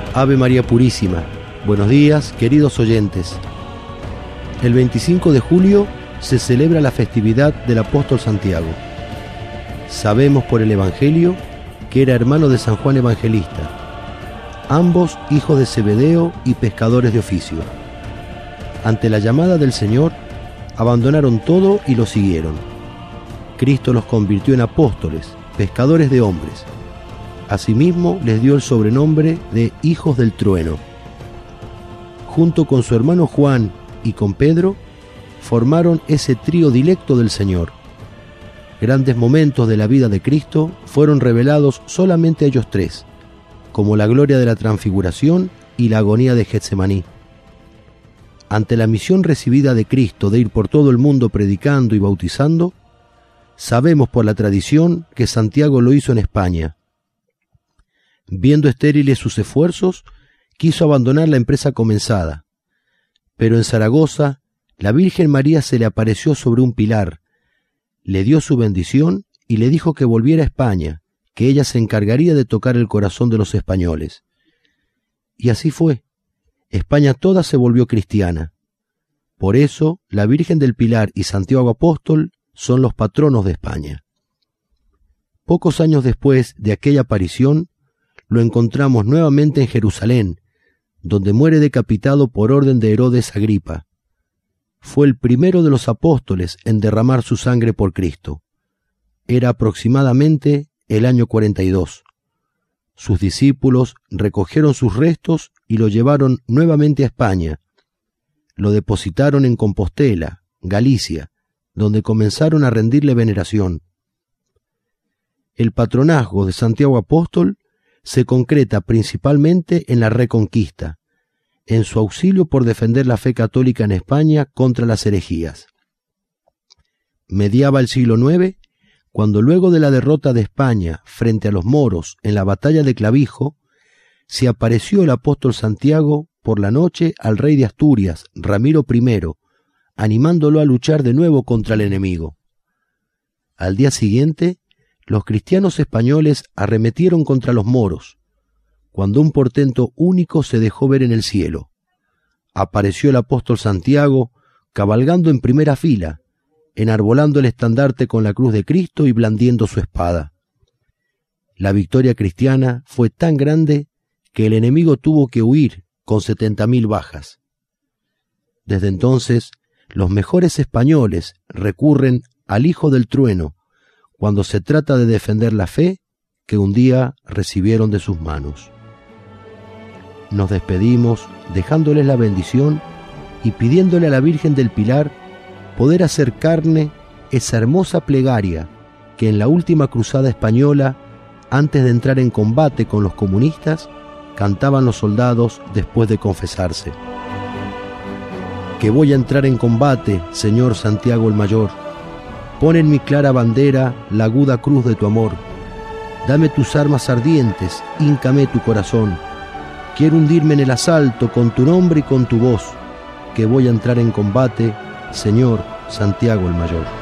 Ave María Purísima. Buenos días, queridos oyentes. El 25 de julio se celebra la festividad del apóstol Santiago. Sabemos por el Evangelio que era hermano de San Juan Evangelista, ambos hijos de Zebedeo y pescadores de oficio. Ante la llamada del Señor, abandonaron todo y lo siguieron. Cristo los convirtió en apóstoles, pescadores de hombres. Asimismo, les dio el sobrenombre de hijos del trueno. Junto con su hermano Juan y con Pedro, formaron ese trío dilecto del Señor. Grandes momentos de la vida de Cristo fueron revelados solamente a ellos tres, como la gloria de la transfiguración y la agonía de Getsemaní. Ante la misión recibida de Cristo de ir por todo el mundo predicando y bautizando, sabemos por la tradición que Santiago lo hizo en España. Viendo estériles sus esfuerzos, quiso abandonar la empresa comenzada. Pero en Zaragoza, la Virgen María se le apareció sobre un pilar, le dio su bendición y le dijo que volviera a España, que ella se encargaría de tocar el corazón de los españoles. Y así fue. España toda se volvió cristiana. Por eso, la Virgen del Pilar y Santiago Apóstol son los patronos de España. Pocos años después de aquella aparición, lo encontramos nuevamente en Jerusalén, donde muere decapitado por orden de Herodes Agripa. Fue el primero de los apóstoles en derramar su sangre por Cristo. Era aproximadamente el año 42. Sus discípulos recogieron sus restos y lo llevaron nuevamente a España. Lo depositaron en Compostela, Galicia, donde comenzaron a rendirle veneración. El patronazgo de Santiago Apóstol se concreta principalmente en la Reconquista, en su auxilio por defender la fe católica en España contra las herejías. Mediaba el siglo IX, cuando luego de la derrota de España frente a los moros en la batalla de Clavijo, se apareció el apóstol Santiago por la noche al rey de Asturias, Ramiro I, animándolo a luchar de nuevo contra el enemigo. Al día siguiente, los cristianos españoles arremetieron contra los moros, cuando un portento único se dejó ver en el cielo. Apareció el apóstol Santiago, cabalgando en primera fila, enarbolando el estandarte con la cruz de Cristo y blandiendo su espada. La victoria cristiana fue tan grande que el enemigo tuvo que huir con 70.000 bajas. Desde entonces, los mejores españoles recurren al Hijo del Trueno, cuando se trata de defender la fe que un día recibieron de sus manos. Nos despedimos dejándoles la bendición y pidiéndole a la Virgen del Pilar poder hacer carne esa hermosa plegaria que en la última cruzada española, antes de entrar en combate con los comunistas, cantaban los soldados después de confesarse. Que voy a entrar en combate, Señor Santiago el Mayor. Pon en mi clara bandera la aguda cruz de tu amor. Dame tus armas ardientes, híncame tu corazón. Quiero hundirme en el asalto con tu nombre y con tu voz, que voy a entrar en combate, Señor Santiago el Mayor.